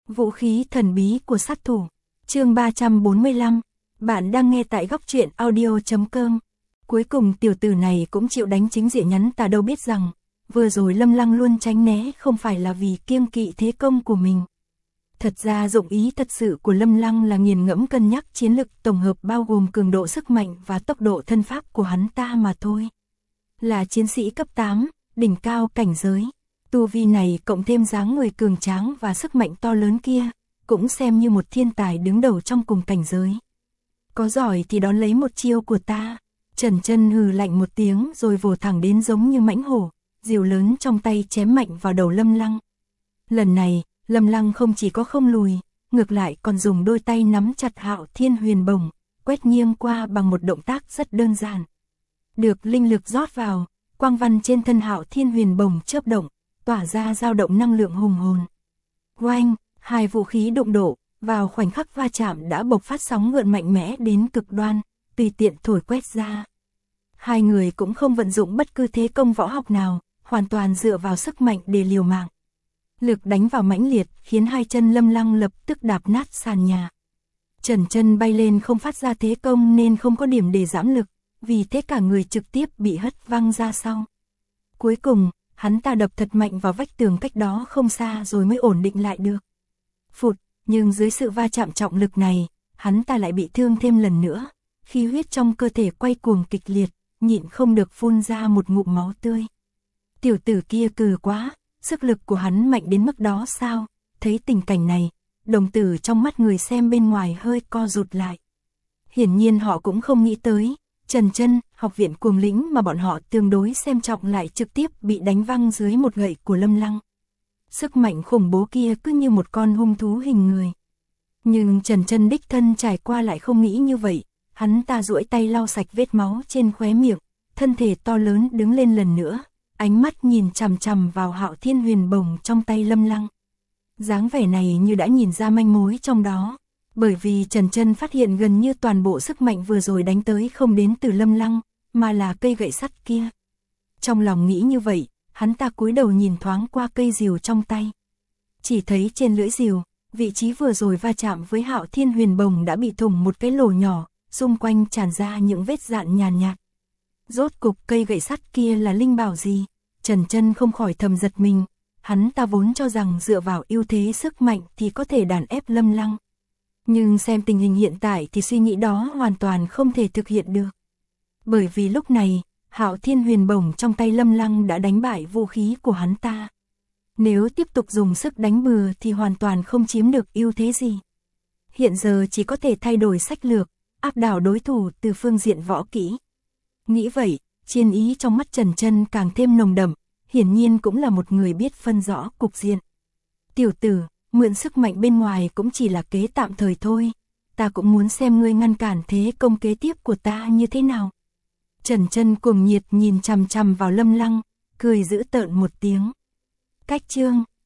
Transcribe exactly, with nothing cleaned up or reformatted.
Vũ khí thần bí của sát thủ. Chương ba trăm bốn mươi lăm. Bạn đang nghe tại góc truyện audio chấm com. Cuối cùng tiểu tử này cũng chịu đánh chính diện nhắn ta đâu biết rằng, vừa rồi Lâm Lăng luôn tránh né không phải là vì kiêng kỵ thế công của mình. Thật ra dụng ý thật sự của Lâm Lăng là nghiền ngẫm cân nhắc chiến lực tổng hợp bao gồm cường độ sức mạnh và tốc độ thân pháp của hắn ta mà thôi. Là chiến sĩ cấp tám, đỉnh cao cảnh giới. Tu vi này cộng thêm dáng người cường tráng và sức mạnh to lớn kia, cũng xem như một thiên tài đứng đầu trong cùng cảnh giới. Có giỏi thì đón lấy một chiêu của ta. Trần Chân hừ lạnh một tiếng rồi vồ thẳng đến giống như mãnh hổ, diều lớn trong tay chém mạnh vào đầu Lâm Lăng. Lần này, Lâm Lăng không chỉ có không lùi, ngược lại còn dùng đôi tay nắm chặt Hạo Thiên Huyền Bổng, quét nghiêng qua bằng một động tác rất đơn giản. Được linh lực rót vào, quang văn trên thân Hạo Thiên Huyền Bổng chớp động, tỏa ra dao động năng lượng hùng hồn. Oanh, hai vũ khí đụng độ, vào khoảnh khắc va chạm đã bộc phát sóng gợn mạnh mẽ đến cực đoan, tùy tiện thổi quét ra. Hai người cũng không vận dụng bất cứ thế công võ học nào, hoàn toàn dựa vào sức mạnh để liều mạng. Lực đánh vào mãnh liệt khiến hai chân Lâm Lăng lập tức đạp nát sàn nhà. Trần Chân bay lên không phát ra thế công nên không có điểm để giảm lực, vì thế cả người trực tiếp bị hất văng ra sau. Cuối cùng, hắn ta đập thật mạnh vào vách tường cách đó không xa rồi mới ổn định lại được. Phụt, nhưng dưới sự va chạm trọng lực này, hắn ta lại bị thương thêm lần nữa, khí huyết trong cơ thể quay cuồng kịch liệt, nhịn không được phun ra một ngụm máu tươi. Tiểu tử kia cừ quá, sức lực của hắn mạnh đến mức đó sao? Thấy tình cảnh này, đồng tử trong mắt người xem bên ngoài hơi co rụt lại. Hiển nhiên họ cũng không nghĩ tới, Trần Chân, học viện cuồng lĩnh mà bọn họ tương đối xem trọng lại trực tiếp bị đánh văng dưới một gậy của Lâm Lăng. Sức mạnh khủng bố kia cứ như một con hung thú hình người. Nhưng Trần Chân đích thân trải qua lại không nghĩ như vậy, hắn ta duỗi tay lau sạch vết máu trên khóe miệng, thân thể to lớn đứng lên lần nữa, ánh mắt nhìn chằm chằm vào Hạo Thiên Huyền Bổng trong tay Lâm Lăng. Dáng vẻ này như đã nhìn ra manh mối trong đó, bởi vì Trần Chân phát hiện gần như toàn bộ sức mạnh vừa rồi đánh tới không đến từ Lâm Lăng, mà là cây gậy sắt kia. Trong lòng nghĩ như vậy, hắn ta cúi đầu nhìn thoáng qua cây rìu trong tay. Chỉ thấy trên lưỡi rìu, vị trí vừa rồi va chạm với Hạo Thiên Huyền Bổng đã bị thủng một cái lỗ nhỏ, xung quanh tràn ra những vết rạn nhàn nhạt. Rốt cục cây gậy sắt kia là linh bảo gì? Trần Chân không khỏi thầm giật mình, hắn ta vốn cho rằng dựa vào ưu thế sức mạnh thì có thể đàn ép Lâm Lăng. Nhưng xem tình hình hiện tại thì suy nghĩ đó hoàn toàn không thể thực hiện được. Bởi vì lúc này, Hạo Thiên Huyền Bổng trong tay Lâm Lăng đã đánh bại vũ khí của hắn ta. Nếu tiếp tục dùng sức đánh bừa thì hoàn toàn không chiếm được ưu thế gì. Hiện giờ chỉ có thể thay đổi sách lược, áp đảo đối thủ từ phương diện võ kỹ. Nghĩ vậy, chiến ý trong mắt Trần Chân càng thêm nồng đậm, hiển nhiên cũng là một người biết phân rõ cục diện. Tiểu tử, mượn sức mạnh bên ngoài cũng chỉ là kế tạm thời thôi, ta cũng muốn xem ngươi ngăn cản thế công kế tiếp của ta như thế nào. Trần Chân cuồng nhiệt nhìn chằm chằm vào Lâm Lăng, cười giễu tợn một tiếng. Cách chương